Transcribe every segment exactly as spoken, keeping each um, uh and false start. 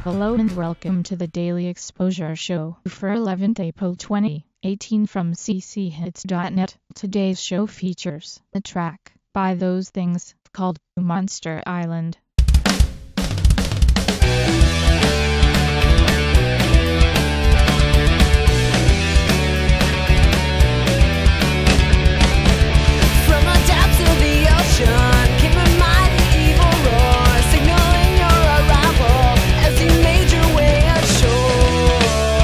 Hello and welcome to the Daily Exposure Show for eleventh April twenty eighteen from c c hits dot net. Today's show features a track by Those Things called Monster Island. From the depths of the ocean came a mighty evil roar, signaling your arrival as you made your way ashore.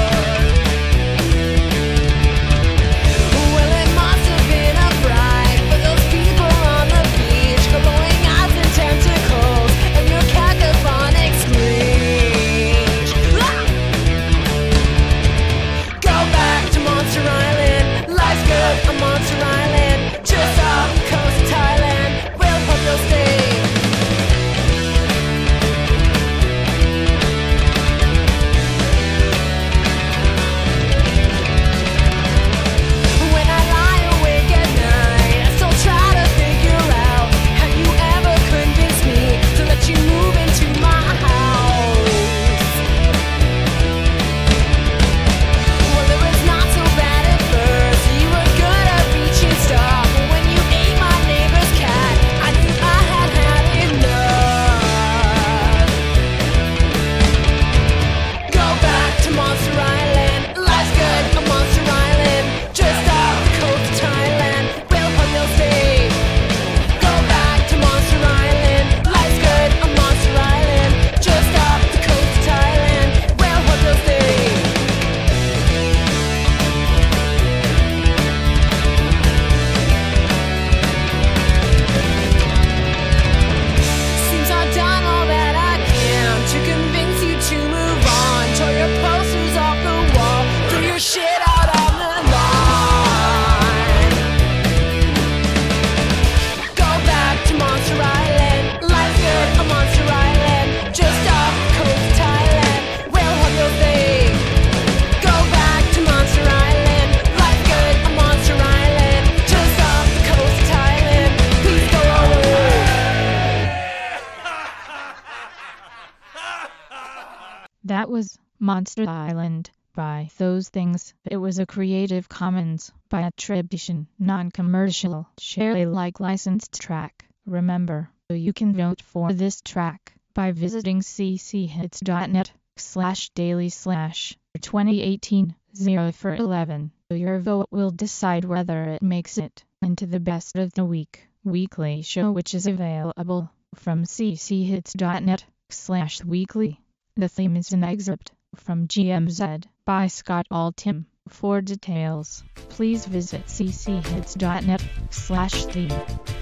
Well, it must have been a fright for those people on the beach, glowing eyes and tentacles, and your cacophonic screech. Ah! Go back to Monster Island, life's good on Monster Island, just off the coast of Thailand, we'll hope you'll stay. When I lie awake at night, I still try to figure out, have you ever convinced me to let you move into my house? Well, it was not so bad at first. You were good at reaching stuff. When you ate my neighbor's cat, I knew I had had enough. Go back to Monster Island. Life's good on Monster Island, just off the coast of Thailand. We'll hope you'll stay. Go back to Monster Island. Life's good on Monster Island, just off the coast of Thailand. We'll hope you'll stay. Seems I've done all that I can to convince you to move on. Tore your posters off the wall, threw your shit out on the lawn. Go back to Monster Island. Life's good on Monster Island, just off the coast of Thailand. We'll hope you'll stay. Go back to Monster Island. Life's good on Monster Island, just off the coast of Thailand. Please go away. That was Monster Island by Those Things. It was a Creative Commons by attribution, non-commercial, share Alike licensed track. Remember, you can vote for this track by visiting c c hits dot net slash daily slash twenty eighteen zero for eleven. Your vote will decide whether it makes it into the best of the week weekly show, which is available from c c hits dot net slash weekly. The theme is an excerpt from G M Z by Scott Altham. For details, please visit c c hits dot net slash theme.